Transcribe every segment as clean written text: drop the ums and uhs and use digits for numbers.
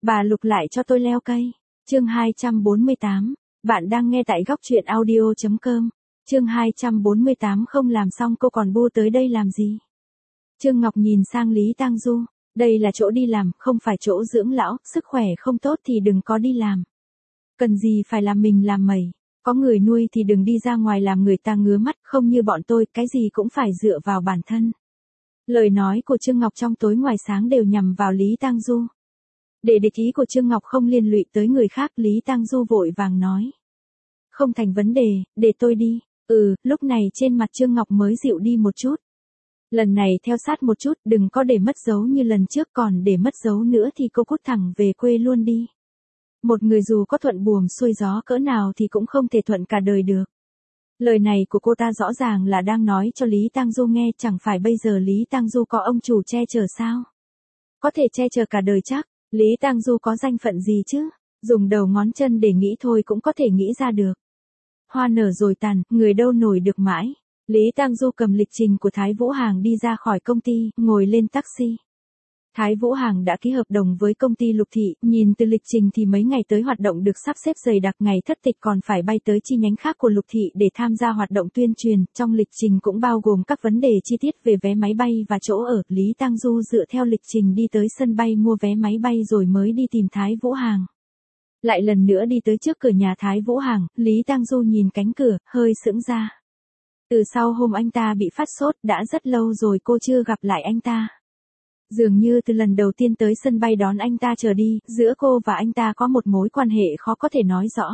Bà Lục lại cho tôi leo cây. Chương 248. Bạn đang nghe tại góc truyện audio.com. Chương 248 không làm xong cô còn bu tới đây làm gì? Trương Ngọc nhìn sang Lý Tang Du. Đây là chỗ đi làm, không phải chỗ dưỡng lão, sức khỏe không tốt thì đừng có đi làm. Cần gì phải làm mình làm mẩy, có người nuôi thì đừng đi ra ngoài làm người ta ngứa mắt, không như bọn tôi, cái gì cũng phải dựa vào bản thân. Lời nói của Trương Ngọc trong tối ngoài sáng đều nhằm vào Lý Tang Du. Để địch ý của Trương Ngọc không liên lụy tới người khác, Lý Tang Du vội vàng nói. Không thành vấn đề, để tôi đi. Lúc này trên mặt Trương Ngọc mới dịu đi một chút. Lần này theo sát một chút, đừng có để mất dấu như lần trước, còn để mất dấu nữa thì cô cút thẳng về quê luôn đi. Một người dù có thuận buồm xuôi gió cỡ nào thì cũng không thể thuận cả đời được. Lời này của cô ta rõ ràng là đang nói cho Lý Tang Du nghe, chẳng phải bây giờ Lý Tang Du có ông chủ che chở sao? Có thể che chở cả đời chắc, Lý Tang Du có danh phận gì chứ? Dùng đầu ngón chân để nghĩ thôi cũng có thể nghĩ ra được. Hoa nở rồi tàn, người đâu nổi được mãi. Lý Tang Du cầm lịch trình của Thái Vũ Hàng đi ra khỏi công ty, ngồi lên taxi. Thái Vũ Hàng đã ký hợp đồng với công ty Lục Thị, nhìn từ lịch trình thì mấy ngày tới hoạt động được sắp xếp dày đặc, ngày thất tịch còn phải bay tới chi nhánh khác của Lục Thị để tham gia hoạt động tuyên truyền, trong lịch trình cũng bao gồm các vấn đề chi tiết về vé máy bay và chỗ ở. Lý Tang Du dựa theo lịch trình đi tới sân bay mua vé máy bay rồi mới đi tìm Thái Vũ Hàng. Lại lần nữa đi tới trước cửa nhà Thái Vũ Hàng, Lý Tang Du nhìn cánh cửa, hơi sững ra. Từ sau hôm anh ta bị phát sốt, đã rất lâu rồi cô chưa gặp lại anh ta. Dường như từ lần đầu tiên tới sân bay đón anh ta trở đi, giữa cô và anh ta có một mối quan hệ khó có thể nói rõ.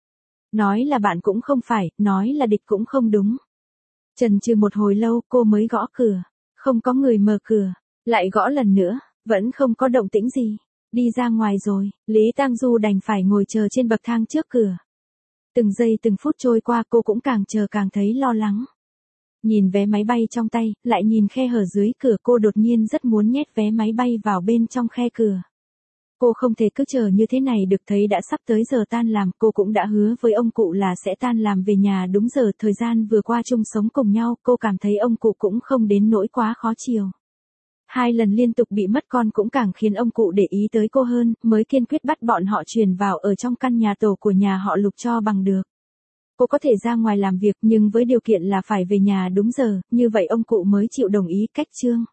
Nói là bạn cũng không phải, nói là địch cũng không đúng. Chần chừ một hồi lâu cô mới gõ cửa. Không có người mở cửa. Lại gõ lần nữa, vẫn không có động tĩnh gì. Đi ra ngoài rồi, Lý Tang Du đành phải ngồi chờ trên bậc thang trước cửa. Từng giây từng phút trôi qua cô cũng càng chờ càng thấy lo lắng. Nhìn vé máy bay trong tay, lại nhìn khe hở dưới cửa, cô đột nhiên rất muốn nhét vé máy bay vào bên trong khe cửa. Cô không thể cứ chờ như thế này được, thấy đã sắp tới giờ tan làm, cô cũng đã hứa với ông cụ là sẽ tan làm về nhà đúng giờ. Thời gian vừa qua chung sống cùng nhau, cô cảm thấy ông cụ cũng không đến nỗi quá khó chiều. 2 lần liên tục bị mất con cũng càng khiến ông cụ để ý tới cô hơn, mới kiên quyết bắt bọn họ chuyển vào ở trong căn nhà tổ của nhà họ Lục cho bằng được. Cô có thể ra ngoài làm việc nhưng với điều kiện là phải về nhà đúng giờ, như vậy ông cụ mới chịu đồng ý. Cách chương